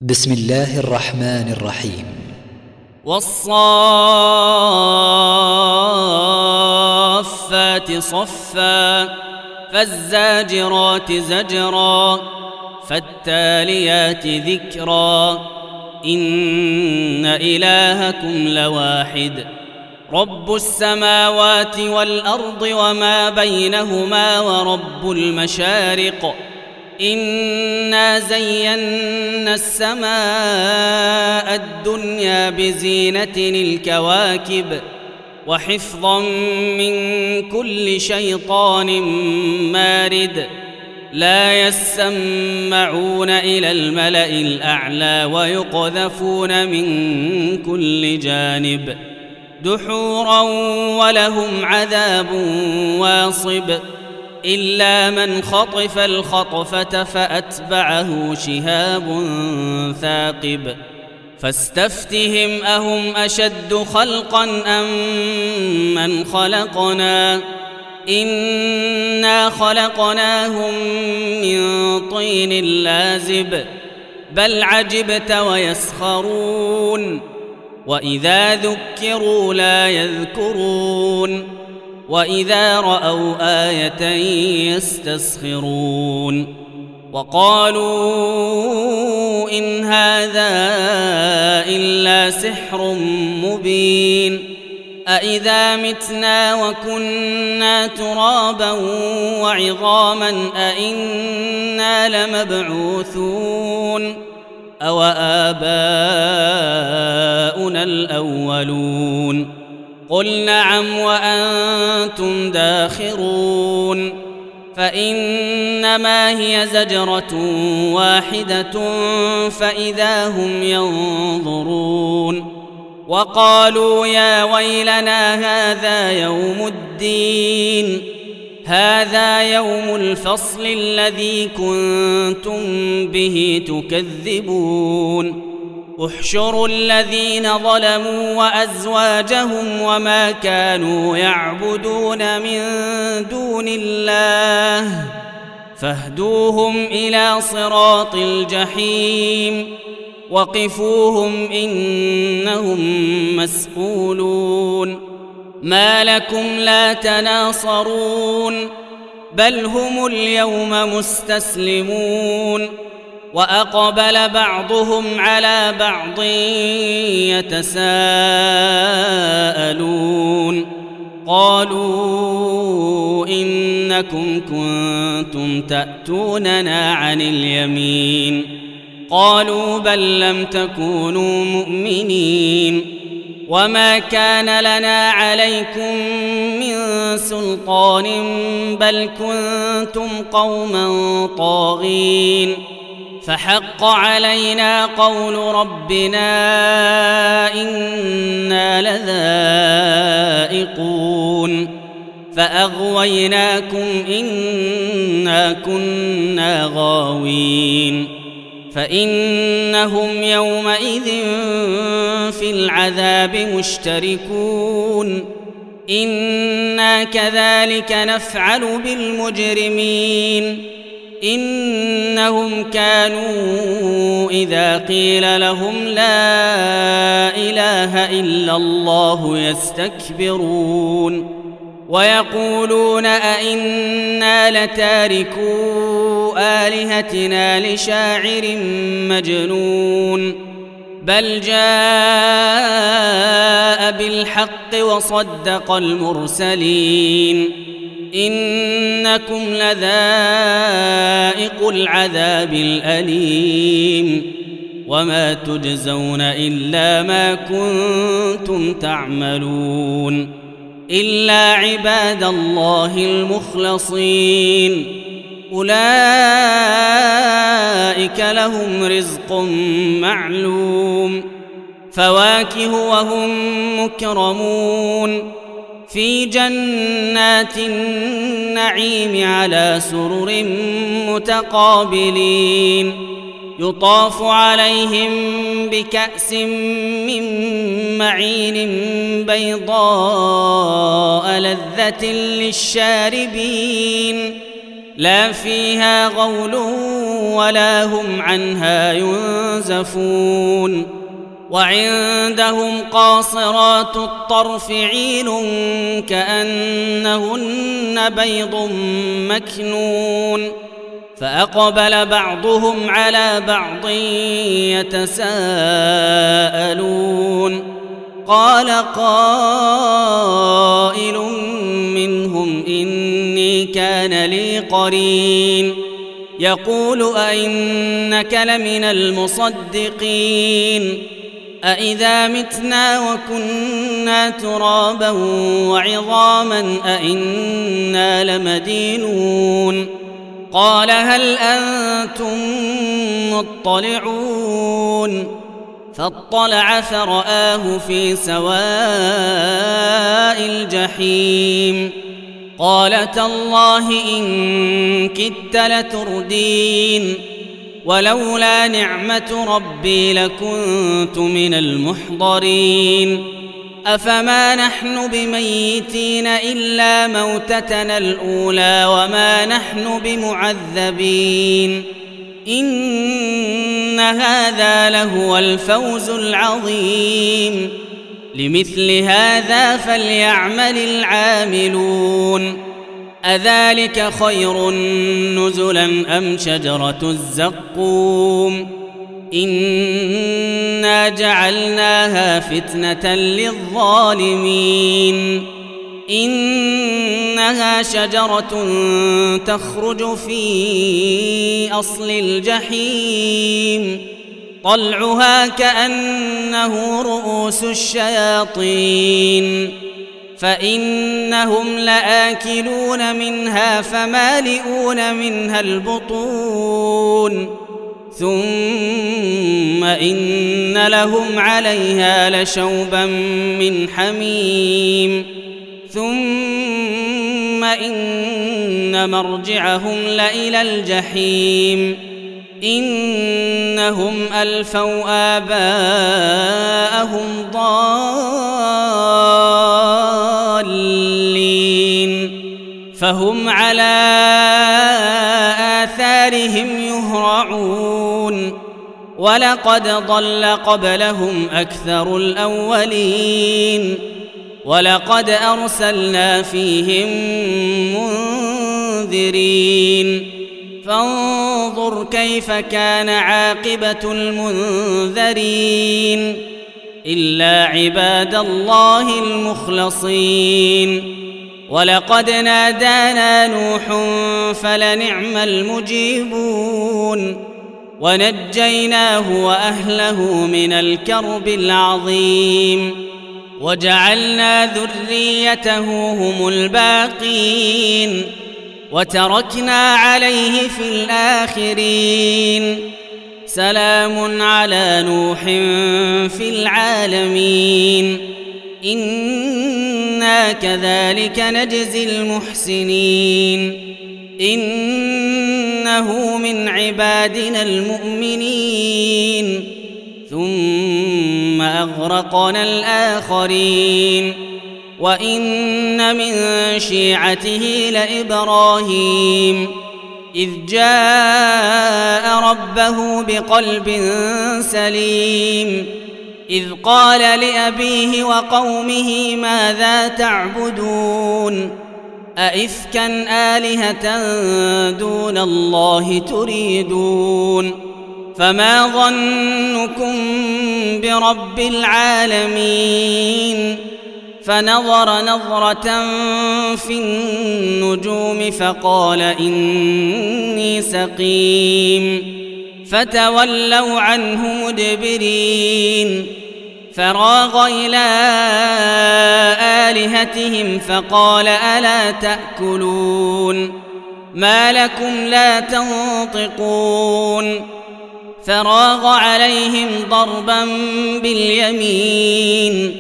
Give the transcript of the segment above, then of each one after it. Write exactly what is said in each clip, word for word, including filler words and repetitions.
بسم الله الرحمن الرحيم. والصافات صفا فالزاجرات زجرا فالتاليات ذكرا إن إلهكم لواحد رب السماوات والأرض وما بينهما ورب المشارق إنا زينا السماء الدنيا بزينة الكواكب وحفظا من كل شيطان مارد لا يسمعون إلى الملأ الأعلى ويقذفون من كل جانب دحورا ولهم عذاب واصب إلا من خطف الخطفة فأتبعه شهاب ثاقب فاستفتهم أهم أشد خلقا أم من خلقنا إنا خلقناهم من طين لازب بل عجبت ويسخرون وإذا ذكروا لا يذكرون وإذا رأوا آية يستسخرون وقالوا إن هذا إلا سحر مبين أإذا متنا وكنا ترابا وعظاما أإنا لمبعوثون أو آباؤنا الأولون قل نعم وأنتم داخرون فإنما هي زجرة واحدة فإذا هم ينظرون وقالوا يا ويلنا هذا يوم الدين هذا يوم الفصل الذي كنتم به تكذبون احشروا الذين ظلموا وأزواجهم وما كانوا يعبدون من دون الله فاهدوهم إلى صراط الجحيم وقفوهم إنهم مسئولون ما لكم لا تناصرون بل هم اليوم مستسلمون وأقبل بعضهم على بعض يتساءلون قالوا إنكم كنتم تأتوننا عن اليمين قالوا بل لم تكونوا مؤمنين وما كان لنا عليكم من سلطان بل كنتم قوما طاغين فحق علينا قول ربنا إنا لذائقون فأغويناكم إنا كنا غاوين فإنهم يومئذ في العذاب مشتركون إنا كذلك نفعل بالمجرمين إنهم كانوا إذا قيل لهم لا إله إلا الله يستكبرون ويقولون أئنا لتاركو آلهتنا لشاعر مجنون بل جاء بالحق وصدق المرسلين إنكم لذائق العذاب الأليم وما تجزون إلا ما كنتم تعملون إلا عباد الله المخلصين أولئك لهم رزق معلوم فواكه وهم مكرمون في جنات النعيم على سرر متقابلين يطاف عليهم بكأس من معين بيضاء لذة للشاربين لا فيها غول ولا هم عنها ينزفون وعندهم قاصرات الطرف عين كأنهن بيض مكنون فأقبل بعضهم على بعض يتساءلون قال قائل منهم إني كان لي قرين يقول أئنك لمن المصدقين أإذا متنا وكنا ترابا وعظاما أئنا لمدينون قال هل أنتم مطلعون فاطلع فرآه في سواء الجحيم قال تالله إن كدت لتردين ولولا نعمة ربي لكنت من المحضرين أفما نحن بميتين إلا موتتنا الأولى وما نحن بمعذبين إن هذا لهو الفوز العظيم لمثل هذا فليعمل العاملون أذلك خير نزلا أم شجرة الزقوم إنا جعلناها فتنة للظالمين إنها شجرة تخرج في أصل الجحيم طلعها كأنه رؤوس الشياطين فإنهم لآكلون منها فمالئون منها البطون ثم إن لهم عليها لشوبا من حميم ثم إن مرجعهم لإلى الجحيم إنهم ألفوا آباءهم ضالين فهم على آثارهم يهرعون ولقد ضل قبلهم أكثر الأولين ولقد أرسلنا فيهم منذرين فانظر كيف كان عاقبة المنذرين إلا عباد الله المخلصين ولقد نادانا نوح فلنعم المجيبون ونجيناه وأهله من الكرب العظيم وجعلنا ذريته هم الباقين وتركنا عليه في الآخرين سلام على نوح في العالمين إنا كذلك نجزي المحسنين إنه من عبادنا المؤمنين ثم أغرقنا الآخرين وإن من شيعته لإبراهيم إذ جاء ربه بقلب سليم إذ قال لأبيه وقومه ماذا تعبدون أئفكا آلهة دون الله تريدون فما ظنكم برب العالمين فنظر نظرة في النجوم فقال إني سقيم فتولوا عنه مدبرين فراغ إلى آلهتهم فقال ألا تأكلون ما لكم لا تنطقون فراغ عليهم ضربا باليمين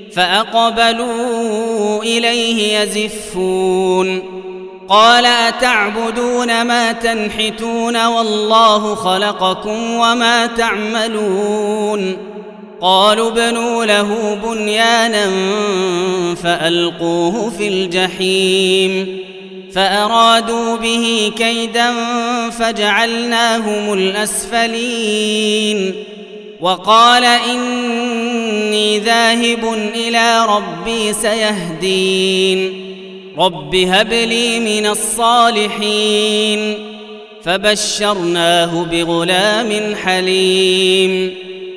فأقبلوا إليه يزفون قال أتعبدون ما تنحتون والله خلقكم وما تعملون قالوا ابنوا له بنيانا فألقوه في الجحيم فأرادوا به كيدا فجعلناهم الأسفلين وقال إني ذاهب إلى ربي سيهدين رب هب لي من الصالحين فبشرناه بغلام حليم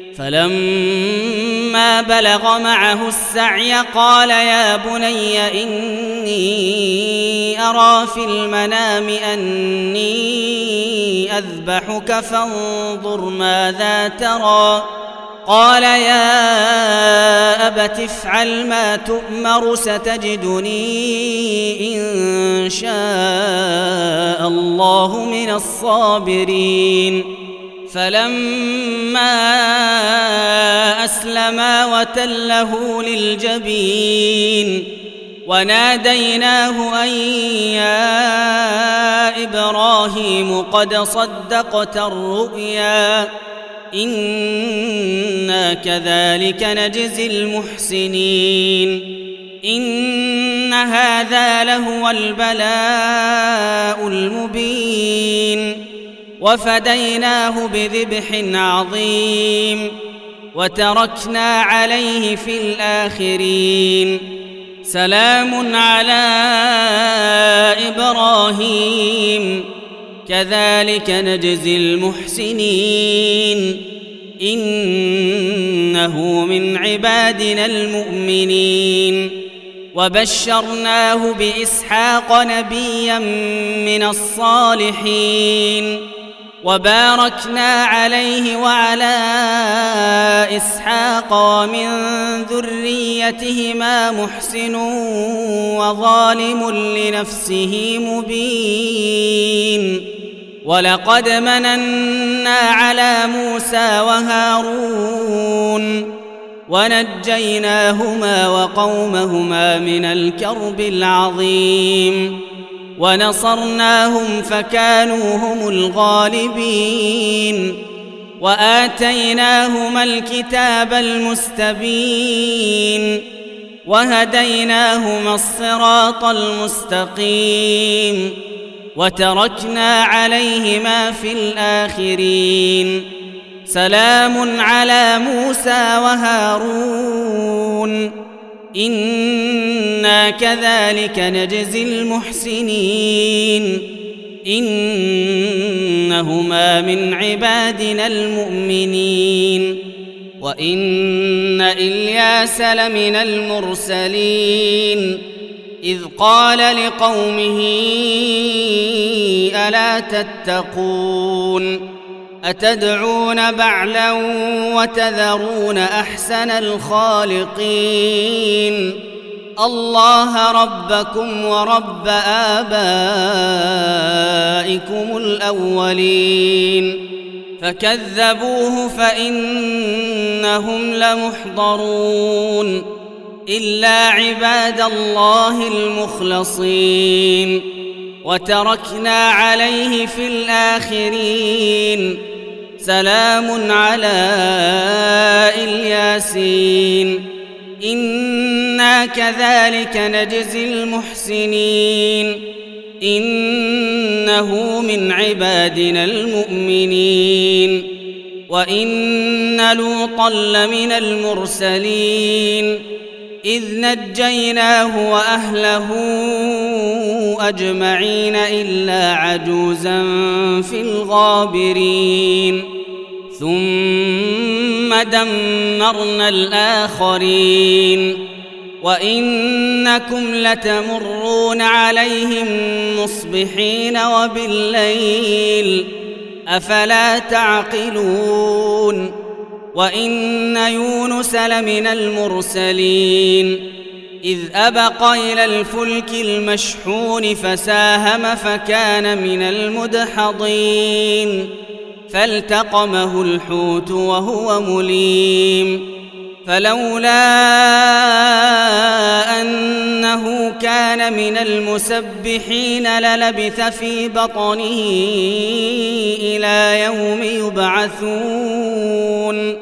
فلما بلغ معه السعي قال يا بني إني أرى في المنام أني أذبحك فانظر ماذا ترى قال يا أبت افعل ما تؤمر ستجدني إن شاء الله من الصابرين فلما أسلما وتله للجبين وناديناه أن يا إبراهيم قد صدقت الرؤيا إنا كذلك نجزي المحسنين إن هذا لهو البلاء المبين وفديناه بذبح عظيم وتركنا عليه في الآخرين سلام على إبراهيم كذلك نجزي المحسنين إنه من عبادنا المؤمنين وبشرناه بإسحاق نبيا من الصالحين وباركنا عليه وعلى إسحاق ومن ذريتهما محسن وظالم لنفسه مبين ولقد مننا على موسى وهارون ونجيناهما وقومهما من الكرب العظيم ونصرناهم فكانوا هم الغالبين وآتيناهما الكتاب المستبين وهديناهما الصراط المستقيم وتركنا عليهما في الآخرين سلام على موسى وهارون إنا كذلك نجزي المحسنين إنهما من عبادنا المؤمنين وإن إلياس لمن المرسلين إذ قال لقومه ألا تتقون أتدعون بعلا وتذرون أحسن الخالقين الله ربكم ورب آبائكم الأولين فكذبوه فإنهم لمحضرون إلا عباد الله المخلصين وتركنا عليه في الآخرين سلام على الياسين إنا كذلك نجزي المحسنين إنه من عبادنا المؤمنين وإن لوطا لمن المرسلين إذ نجيناه وأهله أجمعين إلا عجوزا في الغابرين ثم دمرنا الآخرين وإنكم لتمرون عليهم مصبحين وبالليل أفلا تعقلون وإن يونس لمن المرسلين إذ أبق إلى الفلك المشحون فساهم فكان من المدحضين فالتقمه الحوت وهو مليم فلولا أنه كان من المسبحين للبث في بطنه إلى يوم يبعثون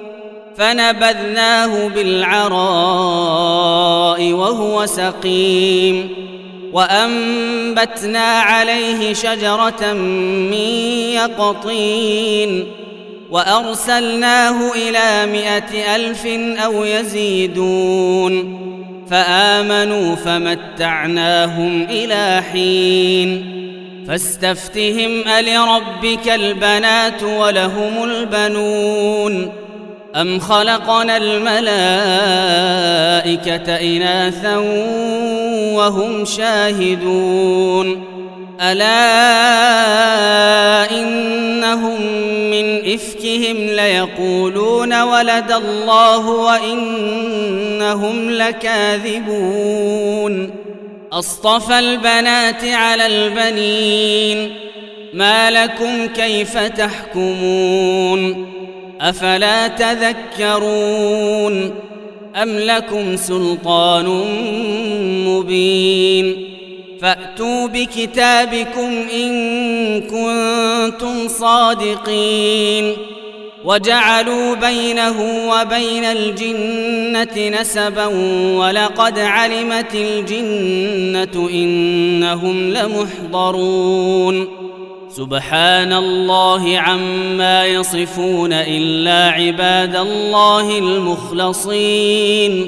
فنبذناه بالعراء وهو سقيم وأنبتنا عليه شجرة من يقطين وأرسلناه إلى مائة ألف أو يزيدون فآمنوا فمتعناهم إلى حين فاستفتهم ألربك البنات ولهم البنون أم خلقنا الملائكة إناثا وهم شاهدون ألا إنهم من إفكهم ليقولون ولد الله وإنهم لكاذبون أصطفى البنات على البنين ما لكم كيف تحكمون أفلا تذكرون أم لكم سلطان مبين فأتوا بكتابكم إن كنتم صادقين وجعلوا بينه وبين الجنة نسبا ولقد علمت الجنة إنهم لمحضرون سبحان الله عما يصفون إلا عباد الله المخلصين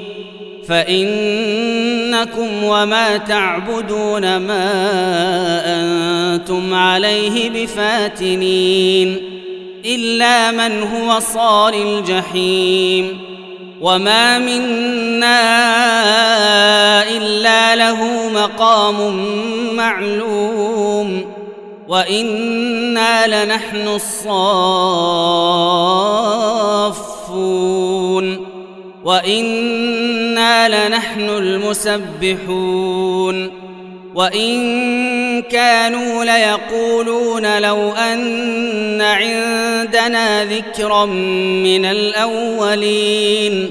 فإنكم وما تعبدون ما أنتم عليه بفاتنين إلا من هو صال الجحيم وما منا إلا له مقام معلوم وإنا لنحن الصافون وإنا لنحن المسبحون وإن كانوا ليقولون لو أن عندنا ذكرا من الأولين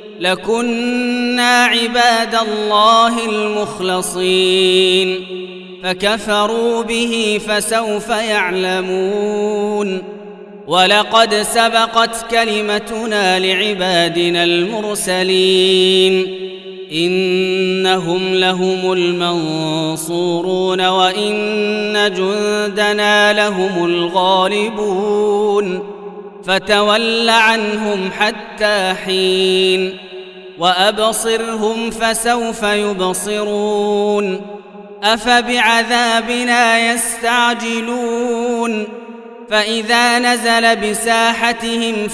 لكنا عباد الله المخلصين فكفروا به فسوف يعلمون ولقد سبقت كلمتنا لعبادنا المرسلين إنهم لهم المنصورون وإن جندنا لهم الغالبون فتول عنهم حتى حين وأبصرهم فسوف يبصرون أفبعذابنا يستعجلون فإذا نزل بساحتهم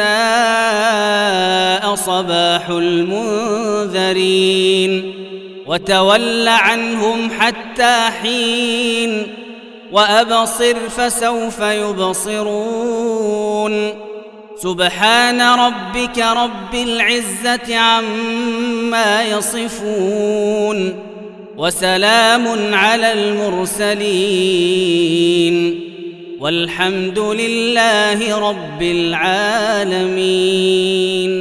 فساء صباح المنذرين وتول عنهم حتى حين وأبصر فسوف يبصرون سبحان ربك رب العزة عما يصفون وسلام على المرسلين والحمد لله رب العالمين.